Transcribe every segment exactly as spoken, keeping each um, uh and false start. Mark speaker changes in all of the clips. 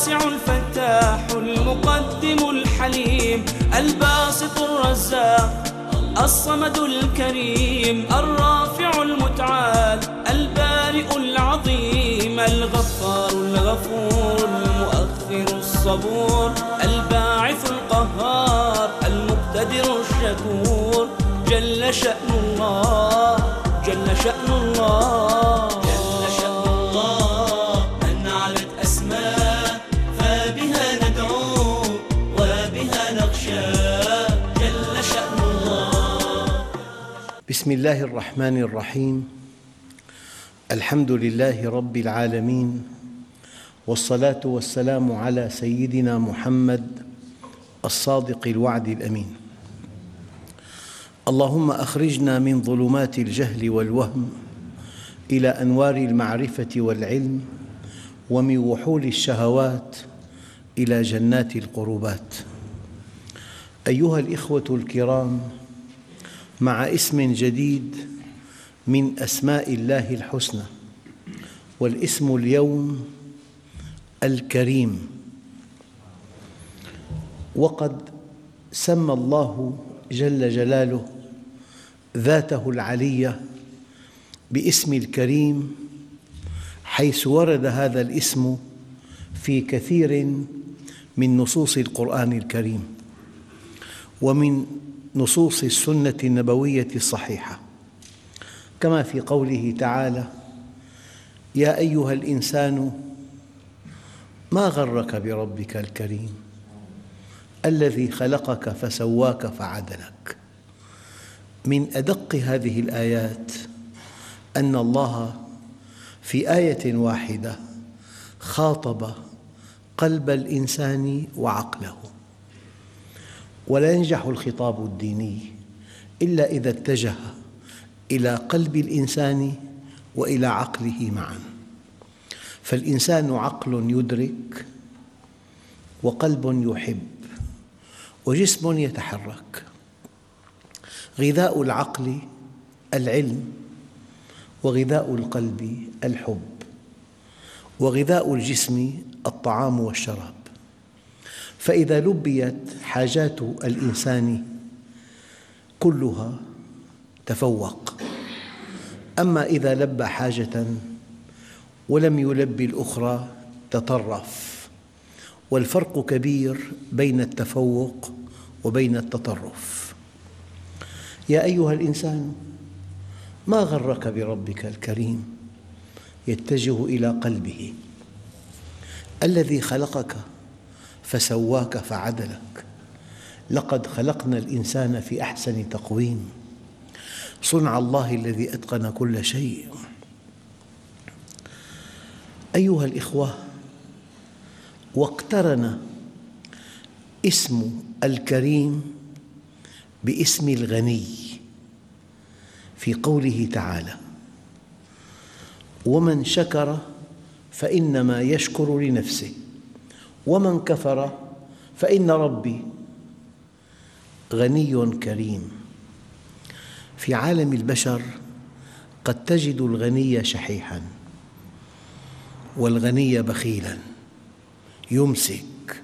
Speaker 1: الواسع الفتاح المقدم الحليم الباسط الرزاق الصمد الكريم الرافع المتعال البارئ العظيم الغفار الغفور المؤخر الصبور الباعث القهار المقتدر الشكور جل شأن الله جل شأن الله جل شأن الله من علت أسماء فبها ندعو وبها نخشى جل شأن الله.
Speaker 2: بسم الله الرحمن الرحيم. الحمد لله رب العالمين، والصلاة والسلام على سيدنا محمد الصادق الوعد الأمين. اللهم أخرجنا من ظلمات الجهل والوهم إلى أنوار المعرفة والعلم، ومن وحول الشهوات إلى جنات القربات. أيها الإخوة الكرام، مع اسم جديد من أسماء الله الحسنى، والاسم اليوم الكريم. وقد سمى الله جل جلاله ذاته العلية باسم الكريم، حيث ورد هذا الاسم في كثير من نصوص القرآن الكريم ومن نصوص السنة النبوية الصحيحة، كما في قوله تعالى: يا أيها الإنسان ما غرك بربك الكريم الذي خلقك فسواك فعدلك. من أدق هذه الآيات أن الله في آية واحدة خاطب قلب الإنسان وعقله، ولا ينجح الخطاب الديني إلا إذا اتجه إلى قلب الإنسان وإلى عقله معاً. فالإنسان عقل يدرك، وقلب يحب، وجسم يتحرك. غذاء العقل العلم، وغذاء القلب الحب، وغذاء الجسم الطعام والشراب. فإذا لبيت حاجات الإنسان كلها تفوق، أما إذا لبى حاجة ولم يلبي الأخرى تطرف. والفرق كبير بين التفوق وبين التطرف. يا أيها الإنسان ما غرك بربك الكريم، يتجه إلى قلبه. الذي خلقك فسواك فعدلك. لقد خلقنا الإنسان في أحسن تقويم، صنع الله الذي أتقن كل شيء. أيها الإخوة، واقترن اسم الكريم باسم الغني في قوله تعالى: ومن شكر فإنما يشكر لنفسه ومن كفر فإن ربي غني كريم. في عالم البشر قد تجد الغني شحيحاً، والغني بخيلاً يمسك.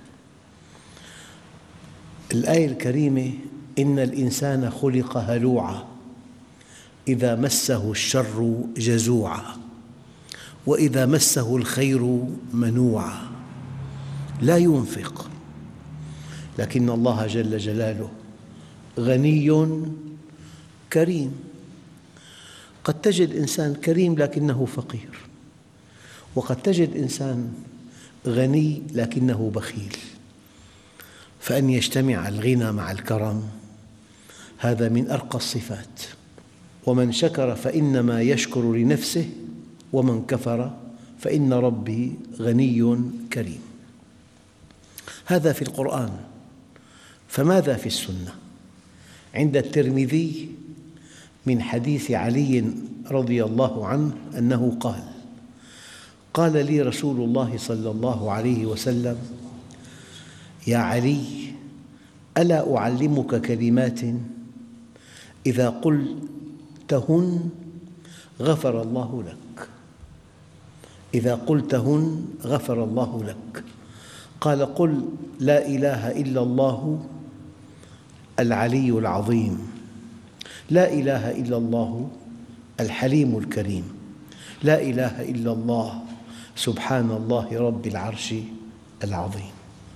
Speaker 2: الآية الكريمة: إن الإنسان خلق هلوعاً إذا مسه الشر جزوعاً وإذا مسه الخير منوعاً. لا ينفق، لكن الله جل جلاله غني كريم. قد تجد إنسان كريم لكنه فقير، وقد تجد إنسان غني لكنه بخيل. فأن يجتمع الغنى مع الكرم هذا من أرقى الصفات. ومن شكر فإنما يشكر لنفسه ومن كفر فإن ربي غني كريم. هذا في القرآن، فماذا في السنة؟ عند الترمذي من حديث علي رضي الله عنه أنه قال: قال لي رسول الله صلى الله عليه وسلم: يا علي، ألا أعلمك كلمات إذا قلتهن غفر الله لك؟ إذا قلتهن غفر الله لك. قال قل لا إله إلا الله العلي العظيم، لا إله إلا الله الحليم الكريم، لا إله إلا الله سبحان الله رب العرش العظيم.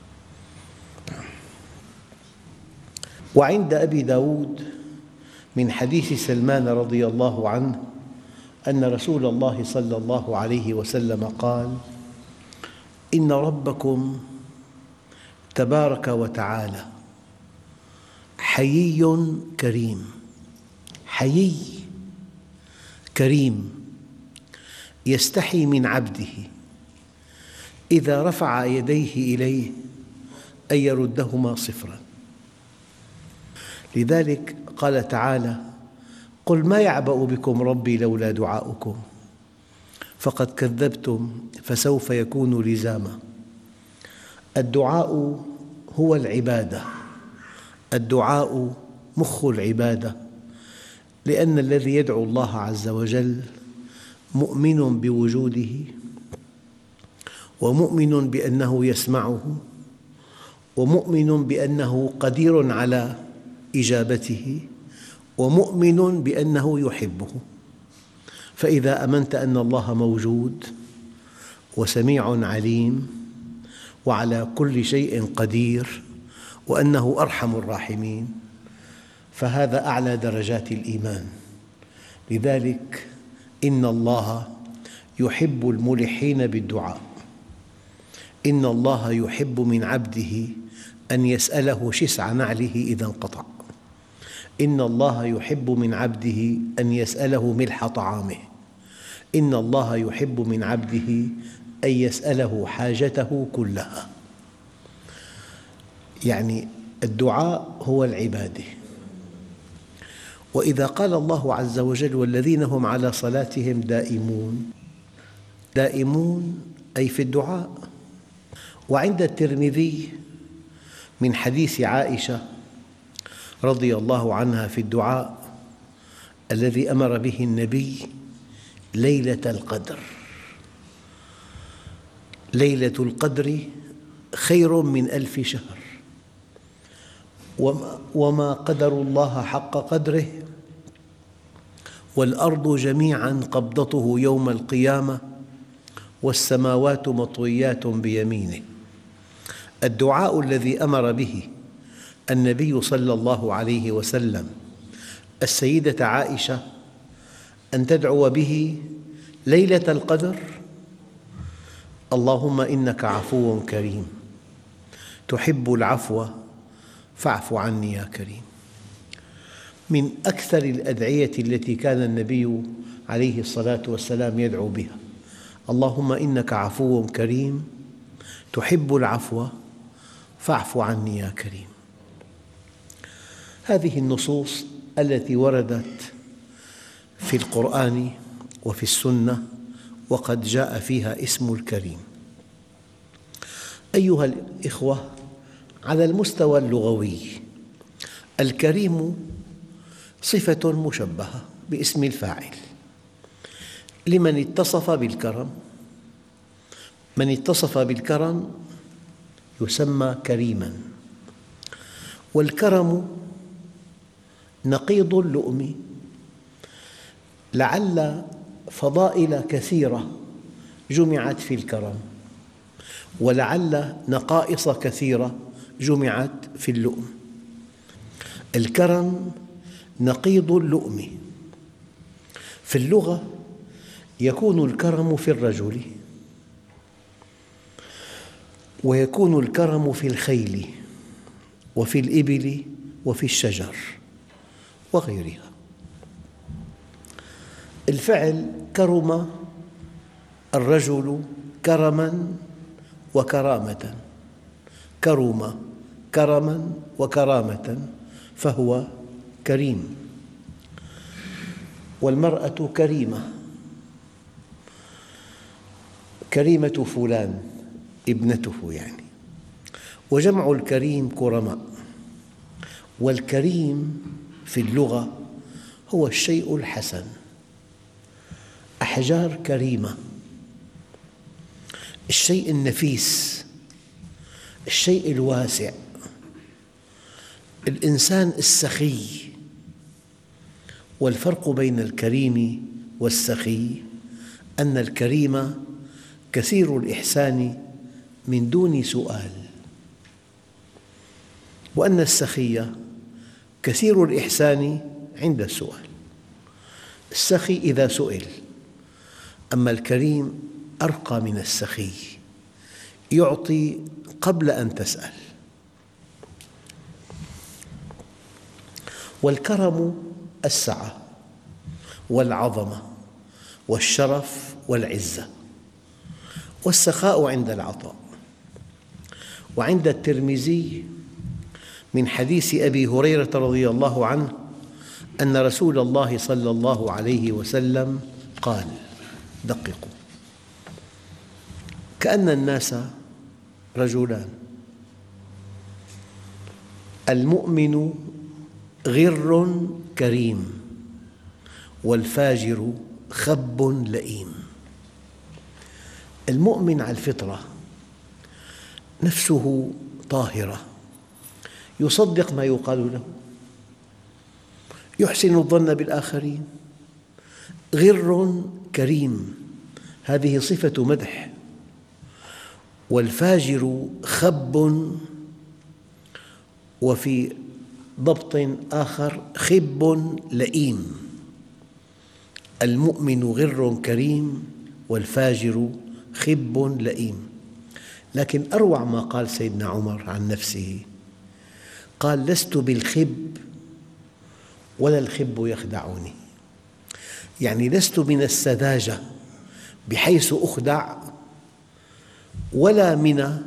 Speaker 2: وعند أبي داود من حديث سلمان رضي الله عنه أن رسول الله صلى الله عليه وسلم قال: إن ربكم تبارك وتعالى حيي كريم، حيي كريم، يستحي من عبده إذا رفع يديه إليه أن يردهما صفراً. لذلك قال تعالى: قل ما يعبأ بكم ربي لولا دعاؤكم فقد كذبتم فسوف يكون لزاما. الدعاء هو العبادة، الدعاء مخ العبادة، لأن الذي يدعو الله عز وجل مؤمن بوجوده، ومؤمن بأنه يسمعه، ومؤمن بأنه قدير على إجابته، ومؤمن بأنه يحبه. فإذا آمنت أن الله موجود وسميع عليم وعلى كل شيء قدير وأنه أرحم الراحمين، فهذا أعلى درجات الإيمان. لذلك إن الله يحب الملحين بالدعاء، إن الله يحب من عبده أن يسأله شسع نعله إذا انقطع، إن الله يحب من عبده أن يسأله ملح طعامه، إن الله يحب من عبده أن يسأله حاجته كلها. يعني الدعاء هو العبادة. وإذا قال الله عز وجل: والذين هم على صلاتهم دائمون، دائمون أي في الدعاء. وعند الترمذي من حديث عائشة رضي الله عنها في الدعاء الذي أمر به النبي: ليلة القدر، ليلة القدر خير من ألف شهر، وما قدر الله حق قدره، والأرض جميعاً قبضته يوم القيامة، والسماوات مطويات بيمينه. الدعاء الذي أمر به النبي صلى الله عليه وسلم السيدة عائشة أن تدعو به ليلة القدر: اللهم إنك عفو كريم تحب العفو فاعف عني يا كريم. من أكثر الأدعية التي كان النبي عليه الصلاة والسلام يدعو بها: اللهم إنك عفو كريم تحب العفو فاعف عني يا كريم. هذه النصوص التي وردت في القرآن وفي السنة وقد جاء فيها اسم الكريم. أيها الإخوة، على المستوى اللغوي الكريم صفة مشبهة باسم الفاعل لمن اتصف بالكرم. من اتصف بالكرم يسمى كريماً. والكرم نقيض اللؤم، لعل فضائل كثيرة جمعت في الكرم، ولعل نقائص كثيرة جمعت في اللؤم. الكرم نقيض اللؤم. في اللغة يكون الكرم في الرجل، ويكون الكرم في الخيل وفي الإبل وفي الشجر وغيرها. الفعل كرم الرجل كرماً وكرامة، كرم كرماً وكرامة فهو كريم. والمرأة كريمة، كريمة فلان ابنته يعني. وجمع الكريم كرماء. والكريم في اللغة هو الشيء الحسن. أحجار كريمة، الشيء النفيس الشيء الواسع. الإنسان السخي، والفرق بين الكريم والسخي أن الكريم كثير الإحسان من دون سؤال، وأن السخي كثير الإحسان عند السؤال. السخي إذا سئل، أما الكريم أرقى من السخي، يعطي قبل أن تسأل. والكرم السعة والعظمة والشرف والعزة، والسخاء عند العطاء. وعند الترمذي من حديث أبي هريرة رضي الله عنه أن رسول الله صلى الله عليه وسلم قال: دققوا، كأن الناس رجلان، المؤمن غر كريم، والفاجر خب لئيم. المؤمن على الفطرة، نفسه طاهرة، يصدق ما يقال له، يحسن الظن بالآخرين، غر كريم، هذه صفة مدح. والفاجر خب، وفي ضبط آخر خب لئيم. المؤمن غر كريم، والفاجر خب لئيم. لكن أروع ما قال سيدنا عمر عن نفسه، قال: لست بالخب ولا الخب يخدعني. يعني لست من السذاجة بحيث أخدع، ولا من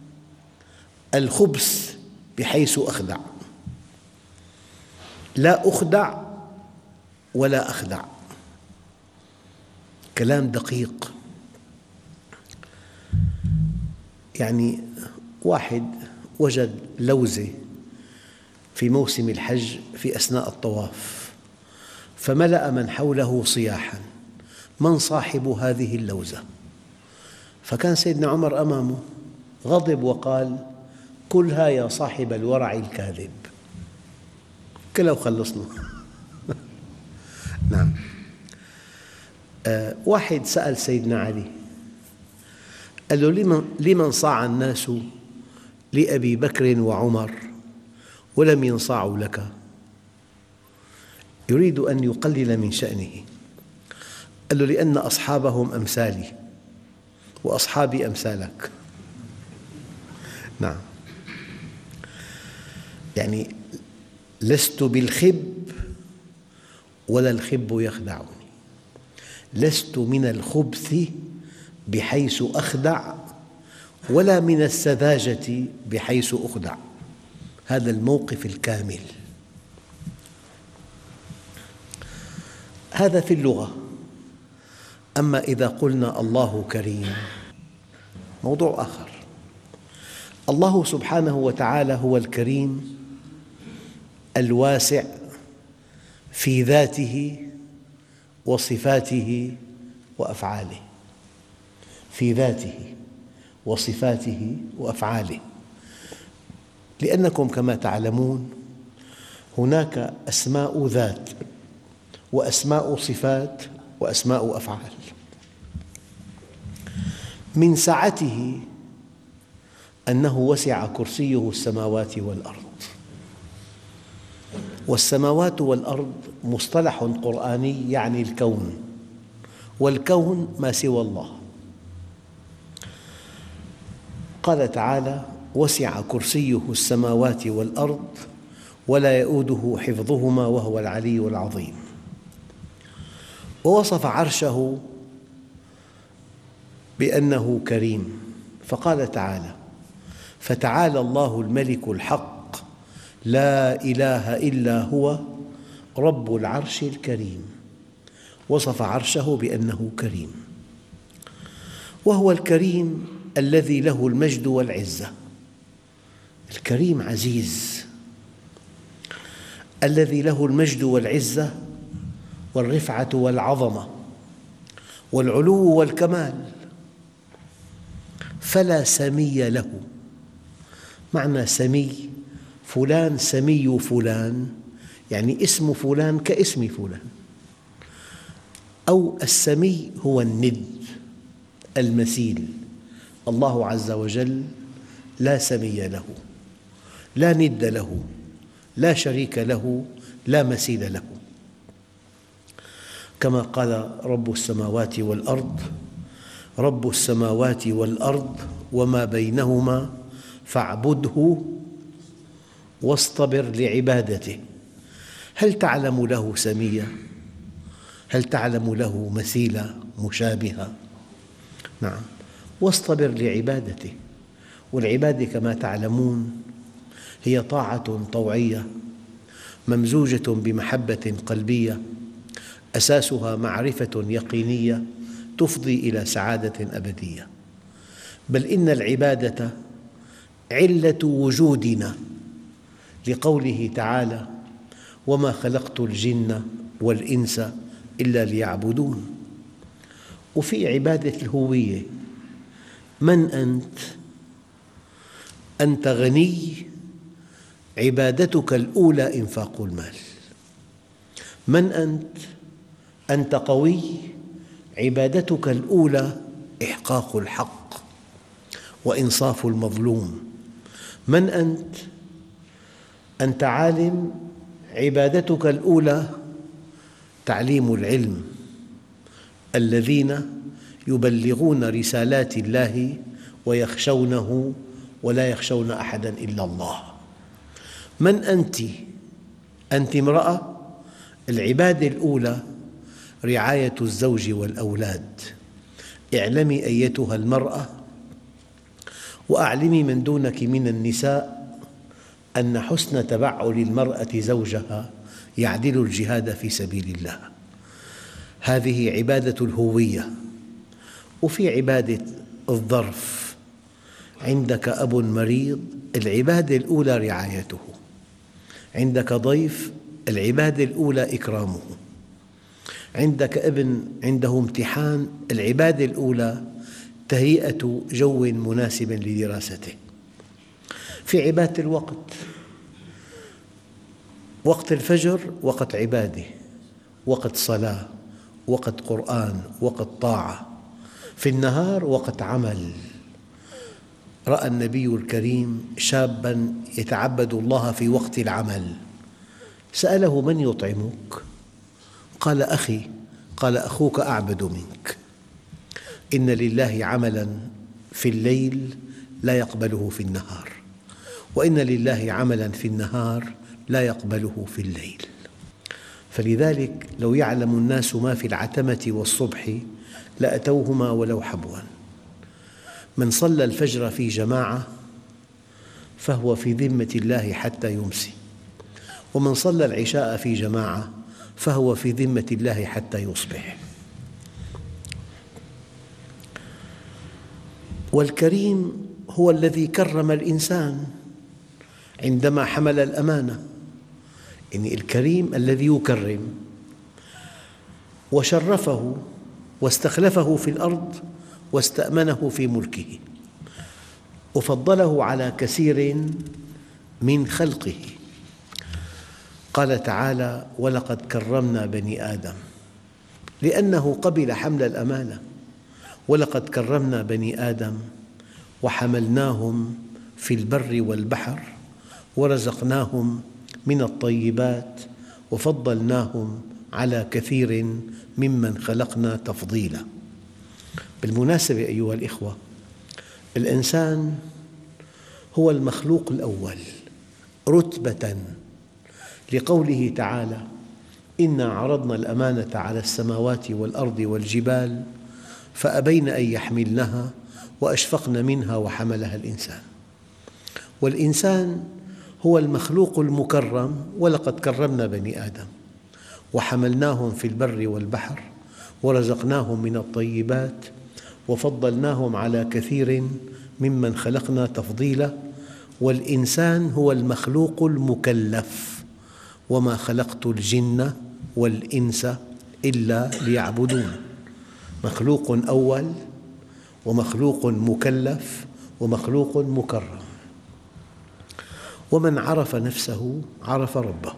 Speaker 2: الخبث بحيث أخدع. لا أخدع ولا أخدع. كلام دقيق. يعني واحد وجد لوزة في موسم الحج في أثناء الطواف، فملأ من حوله صياحاً: من صاحب هذه اللوزة؟ فكان سيدنا عمر أمامه، غضب وقال: كلها يا صاحب الورع الكاذب. كلها وخلصنا. نعم. آه واحد سأل سيدنا علي، قال له: لمن, لمن صاع الناس لأبي بكر وعمر ولم ينصاعوا لك؟ يريد أن يقلل من شأنه. قال له: لأن أصحابهم أمثالي وأصحابي أمثالك. نعم. يعني لست بالخب ولا الخب يخدعني، لست من الخبث بحيث أخدع، ولا من السذاجة بحيث أخدع. هذا الموقف الكامل. هذا في اللغة. أما إذا قلنا الله كريم، موضوع آخر. الله سبحانه وتعالى هو الكريم الواسع في ذاته وصفاته وأفعاله، في ذاته وصفاته وأفعاله. لأنكم كما تعلمون هناك أسماء ذات وأسماء صفات وأسماء أفعال. من سعته أنه وسع كرسيه السماوات والأرض. والسماوات والأرض مصطلح قرآني يعني الكون، والكون ما سوى الله. قال تعالى: وسع كرسيه السماوات والأرض ولا يؤوده حفظهما وهو العلي العظيم. ووصف عرشه بأنه كريم، فقال تعالى: فتعالى الله الملك الحق لا إله إلا هو رب العرش الكريم. وصف عرشه بأنه كريم، وهو الكريم الذي له المجد والعزة. الكريم عزيز، الذي له المجد والعزة والرفعة والعظمة والعلو والكمال، فلا سمي له معنى سمي، فلان سمي فلان، يعني اسم فلان كاسم فلان. أو السمي هو الند، المثيل. الله عز وجل لا سمي له، لا ند له، لا شريك له، لا مثيل له. كما قال رب السماوات والأرض: رب السماوات والأرض وما بينهما فاعبده واصطبر لعبادته. هل تعلم له سميا؟ هل تعلم له مثيلا مشابها؟ نعم. واصطبر لعبادته. والعبادة كما تعلمون هي طاعة طوعية ممزوجة بمحبة قلبية، أساسها معرفة يقينية تفضي إلى سعادة أبدية. بل إن العبادة علة وجودنا، لقوله تعالى: وما خلقت الجن والإنس إلا ليعبدون. وفي عبادة الهوية: من أنت؟ أنت غني، عبادتك الأولى إنفاق المال. من أنت؟ أنت قوي، عبادتك الأولى إحقاق الحق وإنصاف المظلوم. من أنت؟ أنت عالم، عبادتك الأولى تعليم العلم. الذين يبلغون رسالات الله ويخشونه ولا يخشون أحداً إلا الله. من أنت؟ أنت امرأة، العبادة الأولى رعاية الزوج والأولاد. اعلمي أيتها المرأة وأعلمي من دونك من النساء أن حسن تبعل المرأة زوجها يعدل الجهاد في سبيل الله. هذه عبادة الهوية. وفي عبادة الظرف: عندك أب مريض، العبادة الأولى رعايته. عندك ضيف، العبادة الأولى إكرامه. عندك ابن عنده امتحان، العبادة الأولى تهيئة جو مناسب لدراسته. في عبادة الوقت: وقت الفجر وقت عبادة، وقت صلاة، وقت قرآن، وقت طاعة. في النهار وقت عمل. رأى النبي الكريم شاباً يتعبد الله في وقت العمل، سأله: من يطعمك؟ قال: أخي. قال: أخوك أعبد منك. إن لله عملاً في الليل لا يقبله في النهار، وإن لله عملاً في النهار لا يقبله في الليل. فلذلك لو يعلم الناس ما في العتمة والصبح لأتوهما ولو حبوا. من صلى الفجر في جماعة فهو في ذمة الله حتى يمسي، ومن صلى العشاء في جماعة فهو في ذمة الله حتى يصبح. والكريم هو الذي كرم الإنسان عندما حمل الأمانة. يعني الكريم الذي يكرم وشرفه واستخلفه في الأرض واستأمنه في ملكه وفضله على كثير من خلقه. قال تعالى: ولقد كرمنا بني آدم، لأنه قبل حمل الأمانة. ولقد كرمنا بني آدم وحملناهم في البر والبحر ورزقناهم من الطيبات وفضلناهم على كثير ممن خلقنا تفضيلا. بالمناسبة أيها الإخوة، الإنسان هو المخلوق الأول رتبة، لقوله تعالى: إنا عرضنا الأمانة على السماوات والأرض والجبال فأبين أن يحملنها وأشفقن منها وحملها الإنسان. والإنسان هو المخلوق المكرم. ولقد كرمنا بني آدم وحملناهم في البر والبحر ورزقناهم من الطيبات وفضلناهم على كثير ممن خلقنا تفضيلا. والإنسان هو المخلوق المكلف. وما خلقت الجن والإنس إلا ليعبدون. مخلوق أول ومخلوق مكلف ومخلوق مكرم. ومن عرف نفسه عرف ربه.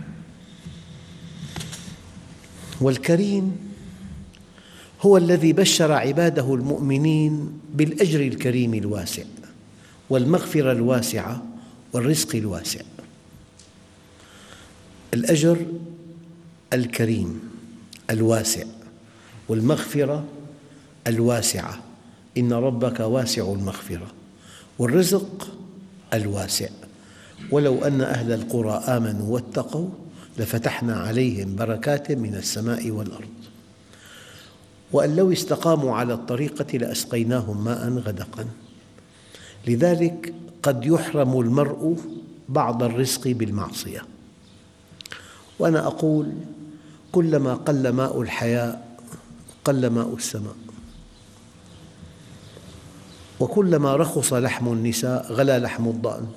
Speaker 2: والكريم هو الذي بشر عباده المؤمنين بالأجر الكريم الواسع والمغفرة الواسعة والرزق الواسع. الأجر الكريم الواسع والمغفرة الواسعة، إن ربك واسع المغفرة، والرزق الواسع. ولو أن أهل القرى آمنوا واتقوا لفتحنا عليهم بركات من السماء والأرض، وأن لو استقاموا على الطريقة لأسقيناهم ماء غدقا. لذلك قد يحرم المرء بعض الرزق بالمعصية. وأنا أقول كلما قل ماء الحياة قل ماء السماء، وكلما رخص لحم النساء غلا لحم الضأن.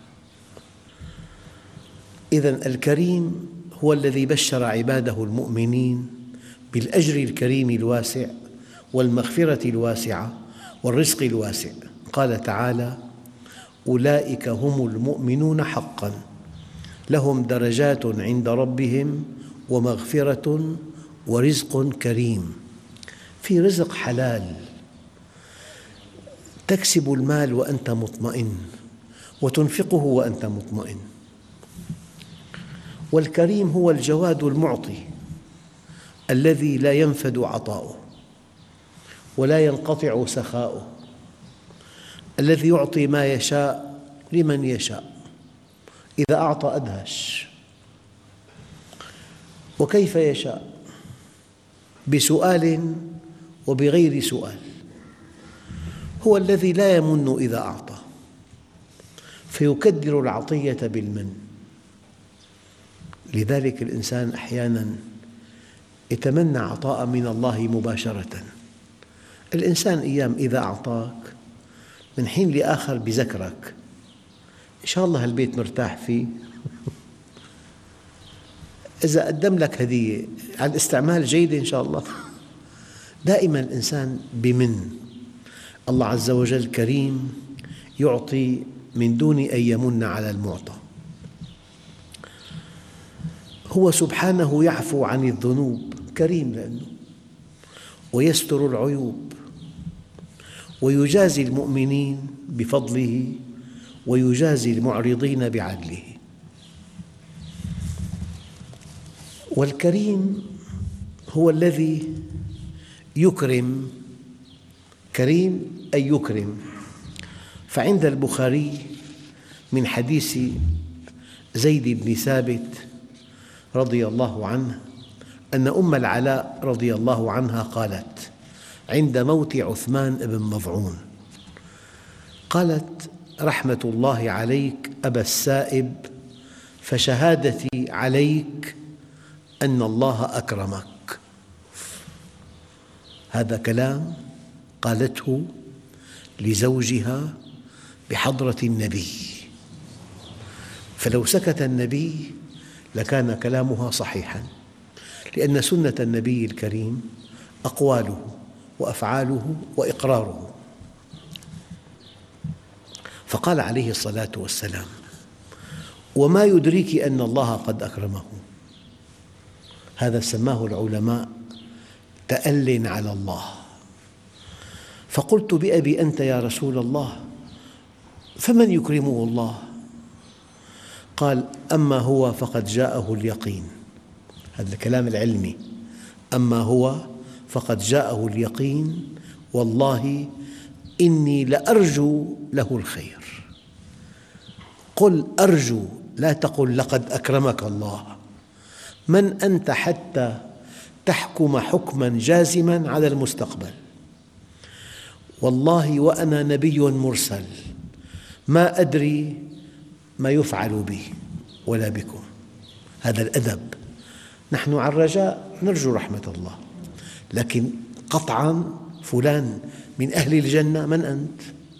Speaker 2: إذن الكريم هو الذي بشر عباده المؤمنين بالأجر الكريم الواسع والمغفرة الواسعة والرزق الواسع. قال تعالى: أولئك هم المؤمنون حقاً لهم درجات عند ربهم ومغفرة ورزق كريم. في رزق حلال، تكسب المال وأنت مطمئن وتنفقه وأنت مطمئن. والكريم هو الجواد المعطي الذي لا ينفد عطاؤه ولا ينقطع سخاؤه، الذي يعطي ما يشاء لمن يشاء، إذا أعطى أدهش، وكيف يشاء، بسؤال وبغير سؤال. هو الذي لا يمن إذا أعطى، فيكدر العطية بالمن. لذلك الإنسان أحياناً يتمنى عطاء من الله مباشرة. الإنسان أيام إذا أعطاك من حين لآخر بذكرك، إن شاء الله هالبيت مرتاح فيه. إذا قدم لك هدية على الاستعمال جيدة إن شاء الله. دائما الإنسان بمن. الله عز وجل كريم يعطي من دون أن يمن على المعطى. هو سبحانه يعفو عن الذنوب، كريم لأنه، ويستر العيوب، ويجازي المؤمنين بفضله ويجازي المعرضين بعدله. والكريم هو الذي يكرم، كريم أي يكرم. فعند البخاري من حديث زيد بن ثابت رضي الله عنه أن أم العلاء رضي الله عنها قالت عند موت عثمان بن مظعون، قالت: رحمة الله عليك أبا السائب، فشهادتي عليك أن الله أكرمك. هذا كلام قالته لزوجها بحضرة النبي، فلو سكت النبي لكان كلامها صحيحاً، لأن سنة النبي الكريم أقواله وأفعاله وإقراره. فقال عليه الصلاة والسلام: وما يدريك أن الله قد أكرمه. هذا سماه العلماء تأل على الله. فقلت: بأبي أنت يا رسول الله، فمن يكرمه الله؟ قال: أما هو فقد جاءه اليقين. هذا الكلام العلمي. أما هو فقد جاءه اليقين، والله إني لأرجو له الخير. قل أرجو، لا تقل لقد أكرمك الله. من أنت حتى تحكم حكماً جازماً على المستقبل؟ والله وأنا نبي مرسل، ما أدري ما يفعل بي ولا بكم. هذا الأدب. نحن على الرجاء نرجو رحمة الله، لكن قطعاً فلان من أهل الجنة، من أنت؟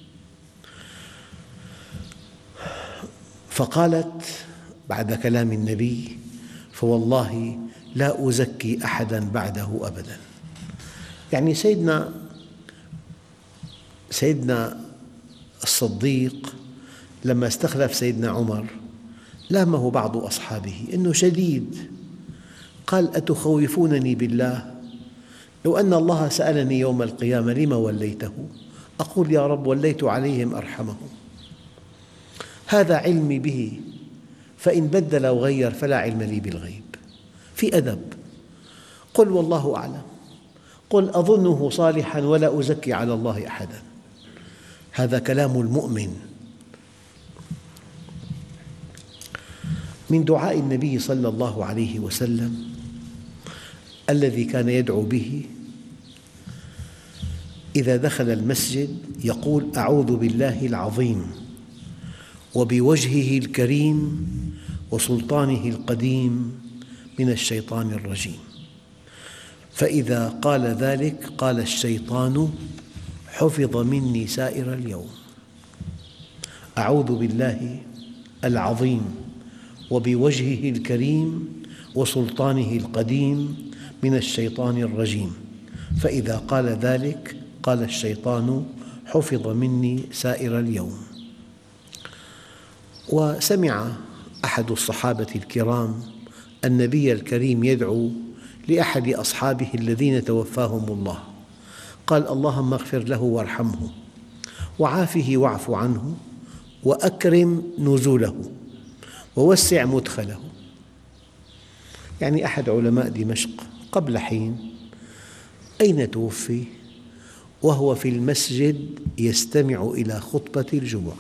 Speaker 2: فقالت بعد كلام النبي: فوالله لا أزكي أحداً بعده أبداً. يعني سيدنا سيدنا الصديق لما استخلف سيدنا عمر لامه بعض أصحابه إنه شديد، قال: أتخوفونني بالله؟ لو أن الله سألني يوم القيامة لم وليته، أقول: يا رب وليت عليهم أرحمهم. هذا علمي به، فإن بدل وغير فلا علم لي بالغيب. في أدب. قل والله أعلم، قل أظنه صالحا ولا أزكي على الله أحدا. هذا كلام المؤمن. من دعاء النبي صلى الله عليه وسلم الذي كان يدعو به إذا دخل المسجد يقول: أعوذ بالله العظيم وبوجهه الكريم وسلطانه القديم من الشيطان الرجيم. فإذا قال ذلك قال الشيطان: حفظ مني سائر اليوم. أعوذ بالله العظيم وبوجهه الكريم وسلطانه القديم من الشيطان الرجيم. فإذا قال ذلك قال الشيطان: حفظ مني سائر اليوم. وسمع أحد الصحابة الكرام النبي الكريم يدعو لأحد أصحابه الذين توفاهم الله، قال: اللهم اغفر له وارحمه وعافه واعف عنه وأكرم نزوله ووسع مدخله. يعني أحد علماء دمشق قبل حين أين توفي؟ وهو في المسجد يستمع إلى خطبة الجمعة.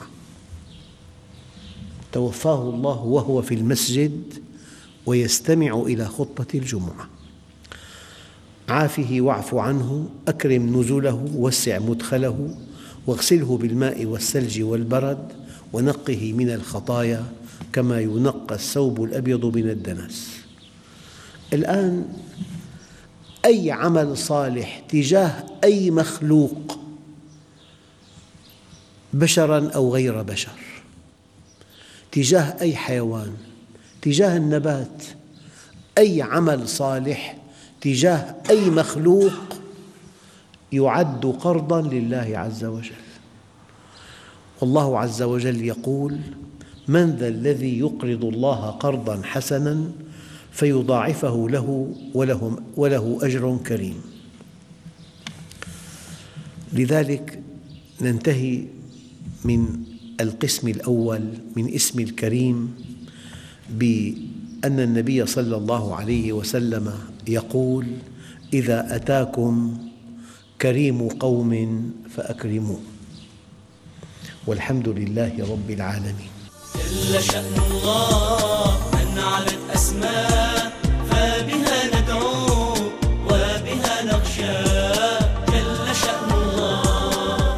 Speaker 2: توفاه الله وهو في المسجد ويستمع إلى خطبة الجمعة. عافه واعف عنه، أكرم نزله، وسع مدخله، واغسله بالماء والثلج والبرد، ونقه من الخطايا كما ينقى الثوب الأبيض من الدنس. الآن أي عمل صالح تجاه أي مخلوق، بشراً أو غير بشر، تجاه أي حيوان، تجاه النبات، أي عمل صالح تجاه أي مخلوق يعد قرضاً لله عز وجل. والله عز وجل يقول: من ذا الذي يقرض الله قرضاً حسناً فيضاعفه له وله, وله أجر كريم. لذلك ننتهي من القسم الأول من اسم الكريم بأن النبي صلى الله عليه وسلم يقول: إذا أتاكم كريم قوم فأكرموه. والحمد لله رب العالمين.
Speaker 1: جل شأن الله من علت أسماء، فبها ندعو وبها نخشى. جل شأن الله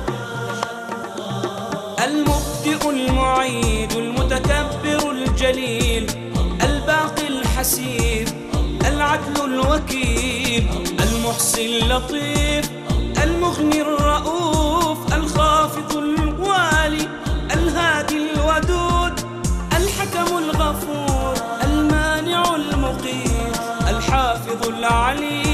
Speaker 1: المبدئ المعيد المتكبر الجليل الباقي الحسيب العدل الوكيل المحصي اللطيف المغني الرؤوف الخافض الوالي الهادي الودود الحكم الغفور المانع المقيت الحافظ العليم